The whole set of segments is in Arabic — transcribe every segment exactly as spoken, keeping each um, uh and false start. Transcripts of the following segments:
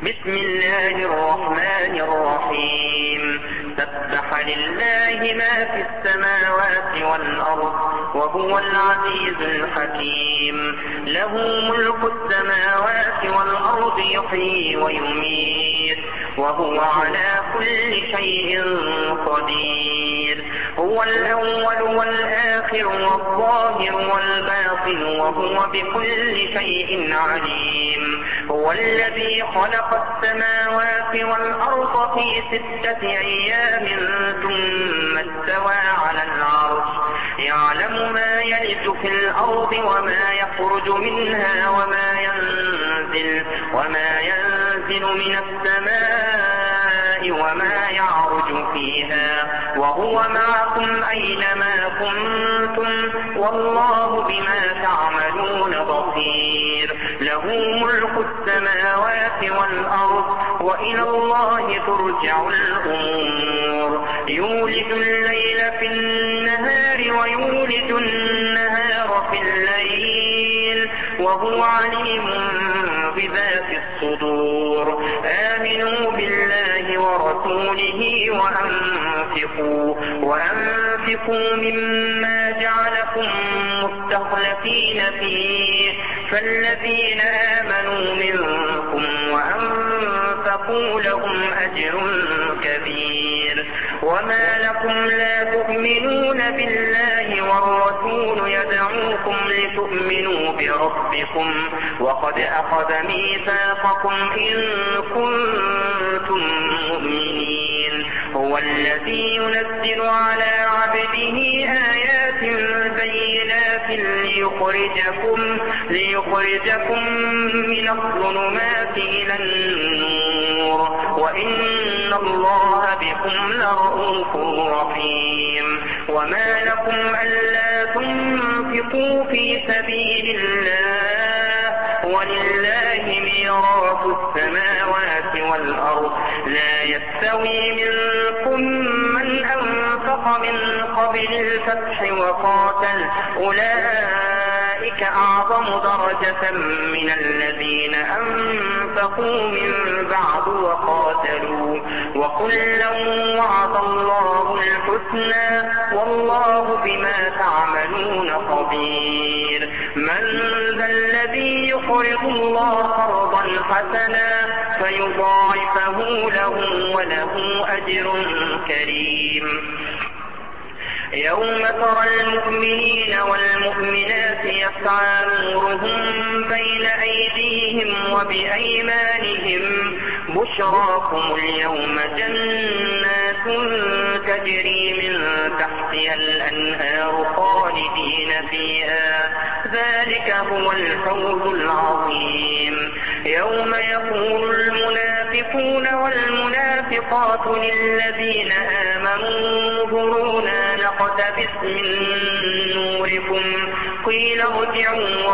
بسم الله الرحمن الرحيم سبح لله ما في السماوات والأرض وهو العزيز الحكيم له ملك السماوات والأرض يحيي ويميت وهو على كل شيء قدير هو الأول والآخر والظاهر والباطن وهو بكل شيء عليم هو الذي خلق السماوات والأرض في ستة أيام ثم استوى على العرش يعلم ما يلج في الأرض وما يخرج منها وما ينزل وما ينزل من السماء وما يعرج فيها وهو معكم أينما كنتم والله بما تعملون بصير له ملك السماوات والأرض وإلى الله ترجع الأمور يولج الليل في النهار ويولج النهار في الليل وهو عليم بذات الصدور آمنوا بالله ورسوله وأنفقوا وأنفقوا مما جعلكم مستخلفين فيه فالذين آمنوا منكم وأنفقوا لهم أجر كبير وما لكم لا تؤمنون بالله والرسول يدعوكم لتؤمنوا بربكم وقد أخذ ميثاقكم إن كنتم مؤمنين هو الذي ينزل على عبده آيات بينات ليخرجكم ليخرجكم من الظلمات إلى النور وإن الله بكم لرؤوف رحيم وما لكم ألا تنفقوا في سبيل الله ولله ميراث السماوات والأرض لا يستوي منكم من أنفق من قبل الفتح وقاتل أولئك أعظم درجة من الذين أنفقوا من بعد وقاتلوا وكلا وعد الله الحسنى والله بما تعملون خبير من ذا الذي يقرض الله قرضا حسنا فيضاعفه له وله أجر كريم يوم ترى المؤمنين والمؤمنات يسعى نورهم بين أيديهم وبأيمانهم بشراكم اليوم جنات تجري من تحتها الأنهار خالدين فيها ذلك هو الفوز العظيم يوم يقول المنافقون والمنافقات للذين آمنوا انظرونا نقتبس من نوركم قيل ارجعوا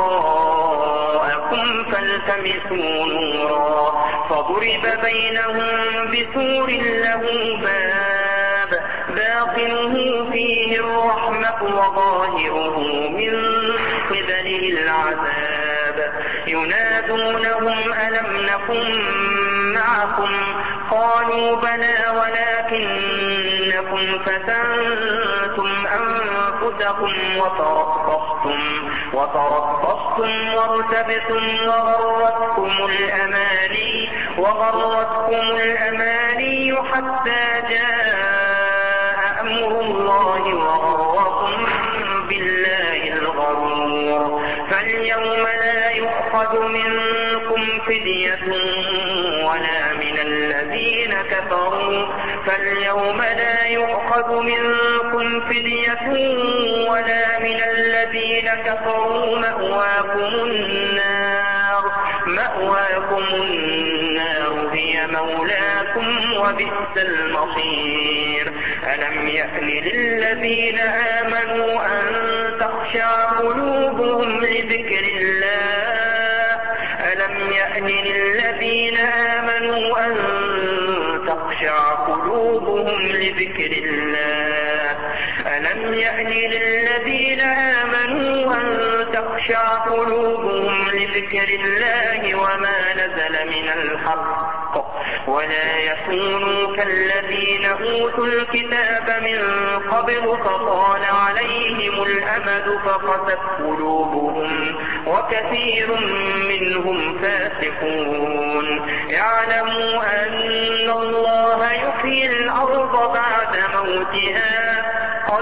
وراءكم فالتمسوا نورا فضرب بينهم بسور له باب باطنه فيه الرحمة وظاهره من قبله العذاب ينادونهم ألم نكن معكم قالوا بلى ولكنكم فتنتم أنفسكم وتربصتم وتربصتم وارتبتم وغرتكم الأماني وغرتكم الأماني حتى جاء أمر الله وغركم بالله الغرور فاليوم لا يؤخذ منكم فدية ولا من الذين كفروا فاليوم لا يؤخذ منكم فدية ولا من الذين كفروا مأواكم النار مأواكم النار هي مولاكم وبئس المصير ألم يأن للذين آمنوا أن تخشع قلوبهم لذكر الله ألم يأن للذين آمنوا أن تخشع قلوبهم لذكر الله ألم يأن للذين آمنوا أن تخشع قلوبهم لذكر الله وما نزل من الحق ولا يكونوا كالذين أوتوا الكتاب من قبل فطال عليهم الأمد فقست قلوبهم وكثير منهم فاسقون. اعلموا أن الله يحيي الأرض بعد موتها قد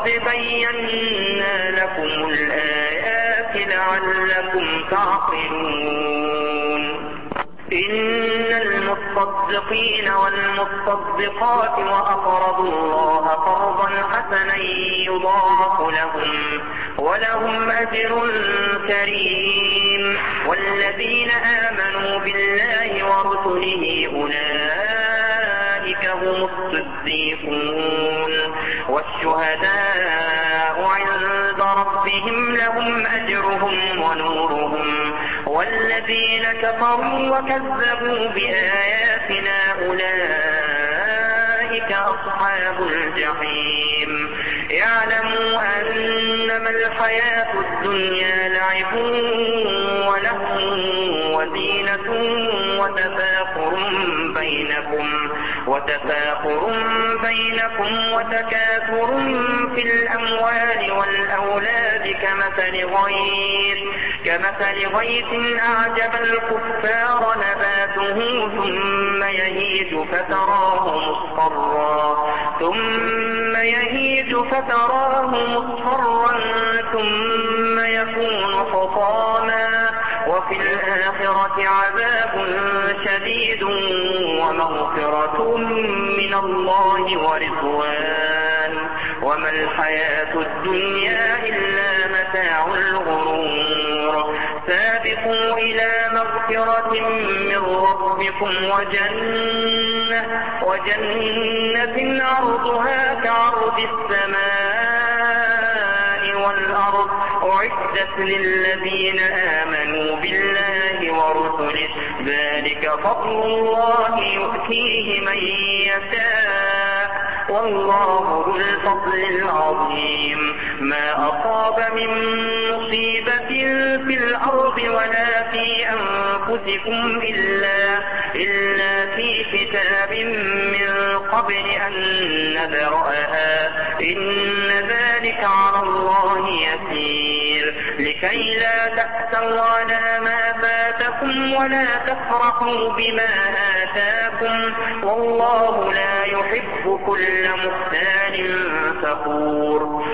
بينا لكم الآيات لعلكم تعقلون. إن المصدقين والمصدقات وأقرضوا الله قرضا حسنا يضاعف لهم ولهم أجر كريم. والذين آمنوا بالله ورسله أولئك هم الصديقون والشهداء عند ربهم لهم أجرهم ونورهم. والذين كفروا وكذبوا بآياتنا أولئك أصحاب الجحيم. اعلموا أنما الحياة الدنيا لعب ولهو وزينة وتفاخر بينكم وتفاخر بينكم وتكاثر في الأموال والأولاد كمثل غيث كمثل غيث أعجب الكفار نباته ثم يهيج فتراه مصفرا ثم يهيج فتراه مصفرا ثم يكون حطاما وفي الآخرة عذاب شديد ومغفرة من الله ورضوان وما الحياة الدنيا إلا متاع الغرور. سابقوا إلى مغفرة من ربكم وجنة, وجنة عرضها كعرض السماء والأرض أعدت للذين آمنوا بالله ورسله ذلك فضل الله يؤتيه من يشاء والله ذو الفضل العظيم. ما أصاب من مصيبة في الأرض ولا في أنفسكم إلا, إلا في كتاب من قبل أن نبرأها إن ذلك على الله يسير. لكي لا تأسوا على ما فاتكم ولا تفرحوا بما آتاكم والله لا يحب كل مختال فخور.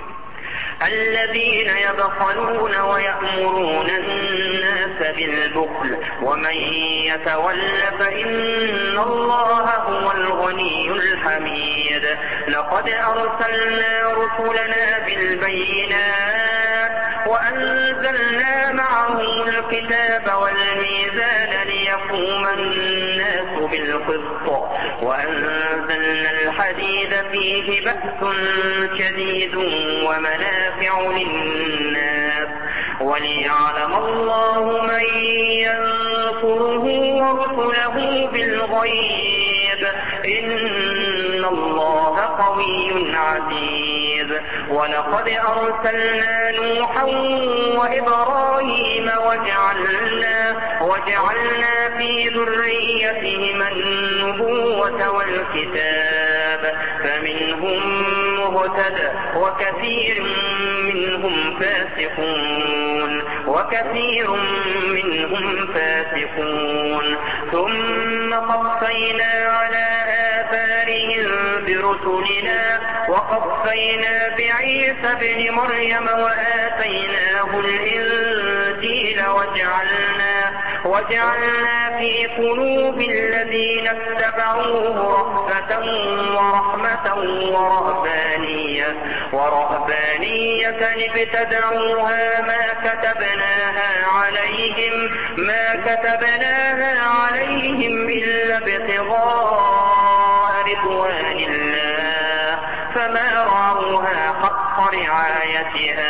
الذين يبخلون ويأمرون الناس بالبخل ومن يتول فإن الله هو الغني الحميد. لقد أرسلنا رسلنا بالبينات وأنزلنا معهم الكتاب والميزان ليقوم الناس بالقسط وأنزلنا الحديد فيه بأس شديد ومنافع للناس وليعلم الله من ينصره ورسله بالغيب إن الله قوي عزيز. ولقد أرسلنا نوحا وإبراهيم وجعلنا, وجعلنا في ذريتهما النبوة والكتاب فمنهم مهتد وكثير منهم فاسقون وكثير منهم فاسقون. ثم قفينا على آثارهم برسلنا وقفينا بعيسى ابن مريم وآتيناه الإنجيل وجعلنا, وجعلنا في قلوب الذين اتبعوه رأفة ورحمة ورهبانية, ورهبانية ابتدعوها ما كتبناها عليهم, ما كتبناها عليهم إلا ابتغاء رضوان الله فما رعوها حق رعايتها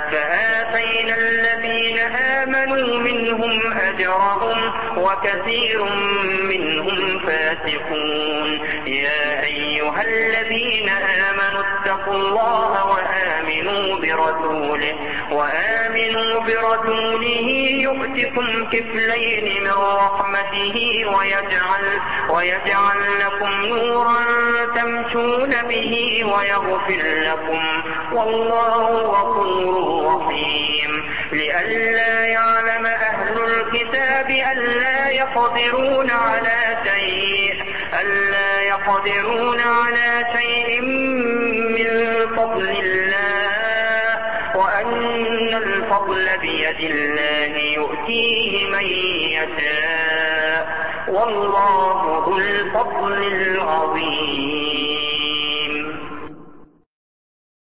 فآتينا الذين آمنوا منهم أجرهم وكثير منهم فاسقون. يا أيها الذين آمنوا اتقوا الله وآمنوا برسوله وآمنوا برسوله يؤتكم كفلين من رحمته ويجعل, ويجعل لكم نورا تمشون به ويغفر لكم والله غفور رحيم. لئلا يعلم أهل الكتاب ألا يقدرون على شيء ألا يقدرون على شيء من فضل الله وأن الفضل بيد الله يؤتيه من يشاء والله ذو الفضل العظيم.